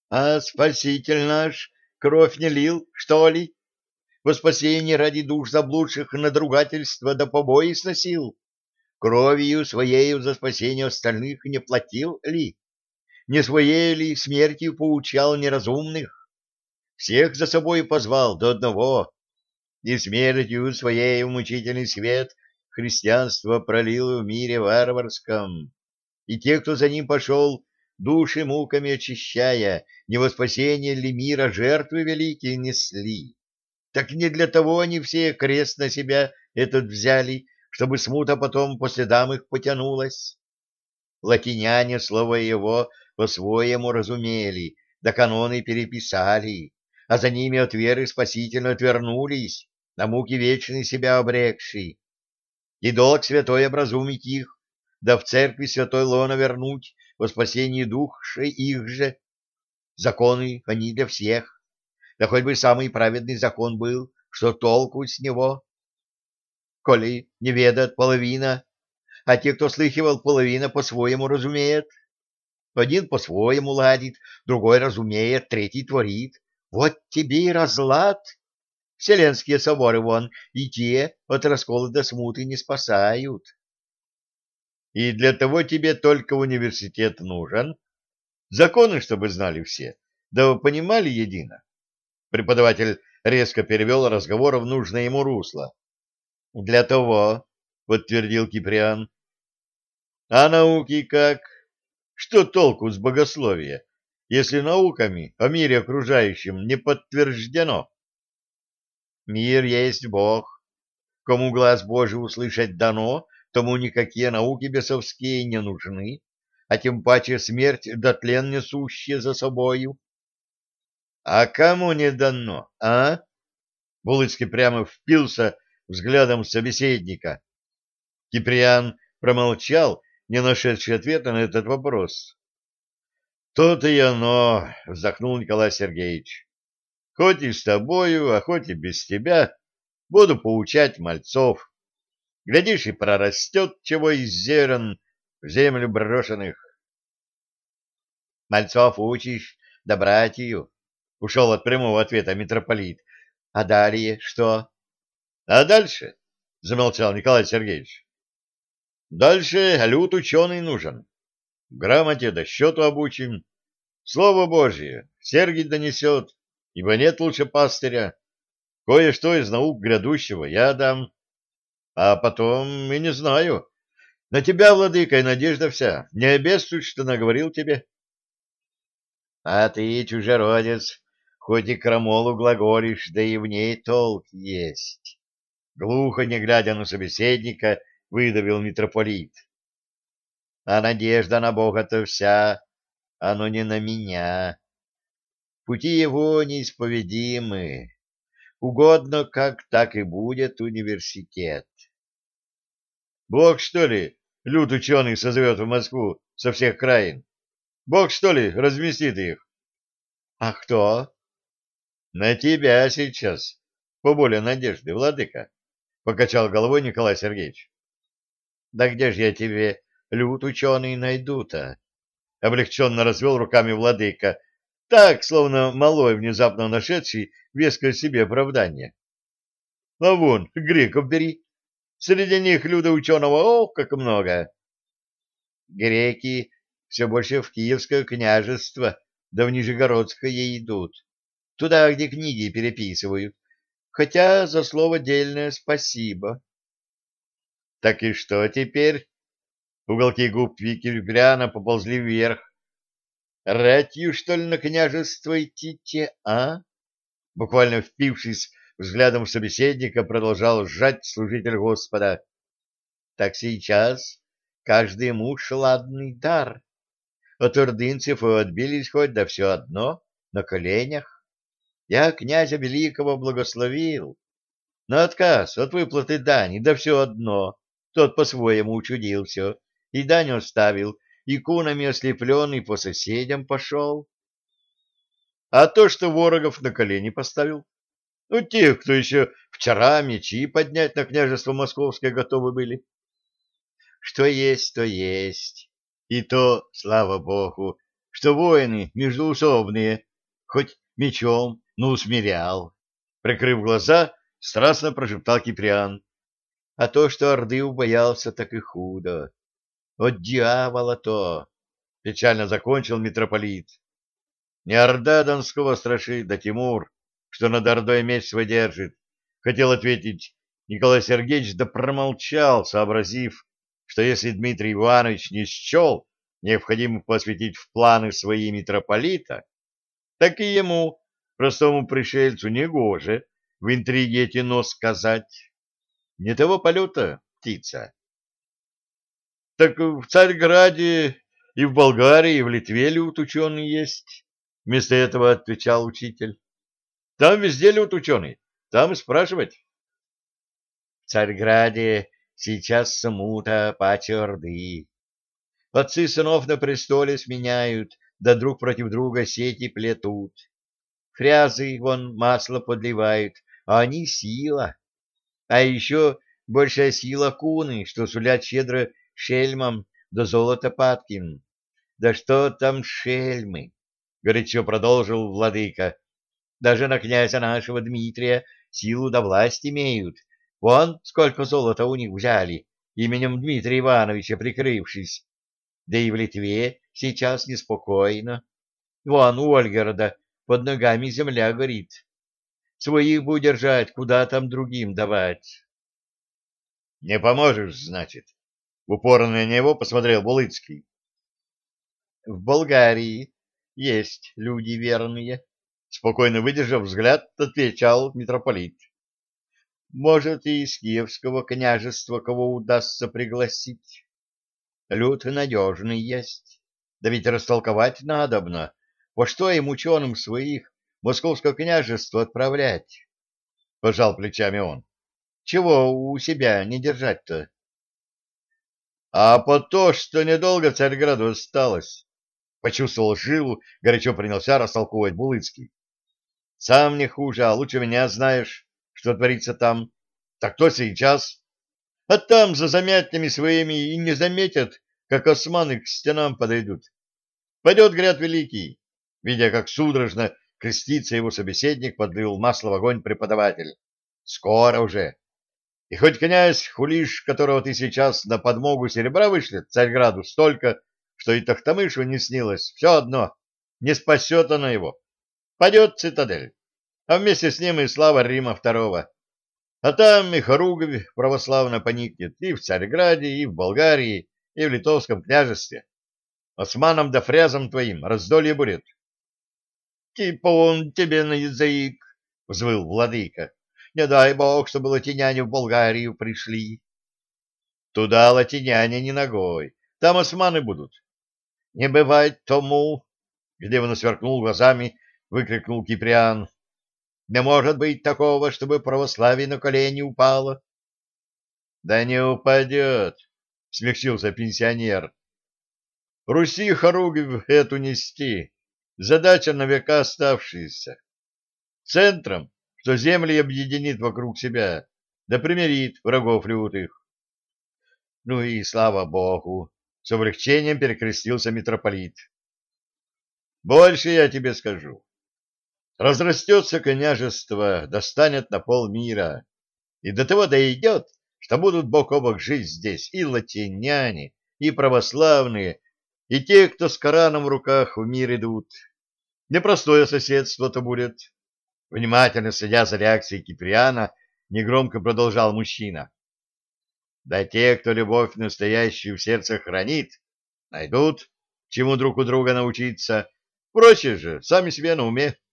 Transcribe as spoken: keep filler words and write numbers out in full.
А спаситель наш кровь не лил, что ли? Во спасение ради душ заблудших надругательства да побои сносил? Кровью своею за спасение остальных не платил ли? Не своей ли смертью поучал неразумных? Всех за собой позвал до одного, и смертью своей в мучительный свет христианство пролил в мире варварском. И те, кто за ним пошел, души муками очищая, не во спасение ли мира жертвы великие несли? Так не для того они все крест на себя этот взяли, чтобы смута потом по следам их потянулась. Латиняне слово его по-своему разумели, да каноны переписали, а за ними от веры спасительно отвернулись, на муки вечные себя обрекши. И долг святой образумить их, да в церкви святой лона вернуть во спасении души их же. Законы они для всех, да хоть бы самый праведный закон был, что толку с него, коли не ведает половина, а те, кто слыхивал, половина по-своему разумеет. Один по-своему ладит, другой разумеет, третий творит. Вот тебе и разлад. Вселенские соборы вон, и те от раскола до смуты не спасают. И для того тебе только университет нужен. Законы, чтобы знали все, да вы понимали едино. Преподаватель резко перевел разговор в нужное ему русло. Для того, подтвердил Киприан. А науки как? Что толку с богословия, если науками о мире окружающем не подтверждено? Мир есть Бог. Кому глаз Божий услышать дано, тому никакие науки бесовские не нужны, а тем паче смерть да тлен несущие за собою. А кому не дано, а? Булыцкий прямо впился взглядом собеседника. Киприан промолчал, не нашедший ответа на этот вопрос. «То-то и оно», — вздохнул Николай Сергеевич. «Хоть и с тобою, а хоть и без тебя, буду поучать мальцов. Глядишь, и прорастет чего из зерен в землю брошенных». «Мальцов учишь, да братью», — ушел от прямого ответа митрополит. «А далее что?» «А дальше?» — замолчал Николай Сергеевич. «Дальше лют ученый нужен. Грамоте да счету обучим. Слово Божье Сергий донесет, ибо нет лучше пастыря. Кое-что из наук грядущего я дам. А потом, и не знаю. На тебя, владыка, и надежда вся. Не обессудь, что наговорил тебе». «А ты, чужеродец, хоть и крамолу глаголишь, да и в ней толк есть». Глухо, не глядя на собеседника, выдавил митрополит. «А надежда на Бога-то вся, оно не на меня. Пути его неисповедимы. Угодно как, так и будет университет». «Бог, что ли, люд ученый созовет в Москву со всех краин? Бог, что ли, разместит их?» «А кто?» «На тебя сейчас поболее надежды, владыка», — покачал головой Николай Сергеевич. «Да где же я тебе, люд ученый, найду-то?» — облегченно развел руками владыка, так, словно малой, внезапно нашедший веское себе оправдание. «А вон, греков бери. Среди них люда ученого, ох, как много!» «Греки все больше в Киевское княжество, да в Нижегородское идут, туда, где книги переписывают, хотя за слово дельное спасибо». «Так и что теперь?» Уголки губ Википриана поползли вверх. «Ратью, что ли, на княжество идти-те, а?» Буквально впившись взглядом собеседника, продолжал сжать служитель Господа. «Так сейчас каждый муж ладный дар. От ордынцев и отбились хоть, да все одно, на коленях. Я князя великого благословил. На отказ от выплаты дани, да все одно. Тот по-своему учудил все, и дань оставил, и кунами ослепленный по соседям пошел. А то, что ворогов на колени поставил, ну, тех, кто еще вчера мечи поднять на княжество московское готовы были. Что есть, то есть. И то, слава богу, что воины междоусобные, хоть мечом, но усмирял. Прикрыв глаза, страстно прошептал Киприан. А то, что Орды убоялся, так и худо. От дьявола-то! Печально закончил митрополит. Не Орда Донского страшит, да Тимур, что над Ордой меч свой держит. Хотел ответить Николай Сергеевич, да промолчал, сообразив, что если Дмитрий Иванович не счел необходимо посвятить в планы свои митрополита, так и ему, простому пришельцу, негоже в интриге эти нос сказать. Не того полета, птица. Так в Царьграде и в Болгарии, и в Литве люд ученый есть. Вместо этого отвечал учитель. Там везде люд ученый, там и спрашивать. В Царьграде сейчас смута паче Орды. Отцы сынов на престоле сменяют, да друг против друга сети плетут. Фрязы вон масло подливают, а они сила. А еще большая сила куны, что сулят щедро шельмам да золото падким. Да что там шельмы? Горячо продолжил владыка. Даже на князя нашего Дмитрия силу да власть имеют. Вон сколько золота у них взяли, именем Дмитрия Ивановича прикрывшись. Да и в Литве сейчас неспокойно. Вон у Ольгорода под ногами земля горит. Своих бы удержать, куда там другим давать. — Не поможешь, значит? — в упор на него посмотрел Булыцкий. — В Болгарии есть люди верные. Спокойно выдержав взгляд, отвечал митрополит. Может, и из Киевского княжества кого удастся пригласить. Люд надежный есть. Да ведь растолковать надобно, по что им ученым своих московское княжество отправлять. Пожал плечами он. Чего у себя не держать-то? А по то, что недолго Царьграду осталось. Почувствовал жилу, горячо принялся растолковывать Булыцкий. Сам не хуже, а лучше меня знаешь, что творится там. Так то сейчас. А там за замятнями своими и не заметят, как османы к стенам подойдут. Пойдет, говорят, великий. Видя, как судорожно крестится его собеседник, подлил масло в огонь преподаватель. Скоро уже. И хоть князь Хулиш, которого ты сейчас на подмогу серебра вышлет, Царьграду столько, что и Тохтамышу не снилось, все одно, не спасет она его. Падет цитадель, а вместе с ним и слава Рима Второго. А там и хоругвь православно поникнет и в Царьграде, и в Болгарии, и в Литовском княжестве. Османам да фрязам твоим раздолье будет. — Типа он тебе на язык, — взвыл владыка. — Не дай бог, чтобы латиняне в Болгарию пришли. — Туда латиняне не ногой, там османы будут. — Не бывать тому, — гневно сверкнул глазами, выкрикнул Киприан. — Не может быть такого, чтобы православие на колени упало. — Да не упадет, — смягчился пенсионер. — Руси хоругвь эту нести. Задача на века оставшаяся. Центром, что земли объединит вокруг себя, да примирит врагов лютых. Ну и слава богу, с облегчением перекрестился митрополит. Больше я тебе скажу. Разрастется княжество, достанет на полмира, и до того дойдет, что будут бок о бок жить здесь и латиняне, и православные, и те, кто с Кораном в руках в мир идут. Непростое соседство-то будет. Внимательно следя за реакцией Киприана, негромко продолжал мужчина. Да те, кто любовь настоящую в сердце хранит, найдут, чему друг у друга научиться. Проще же, сами себе на уме.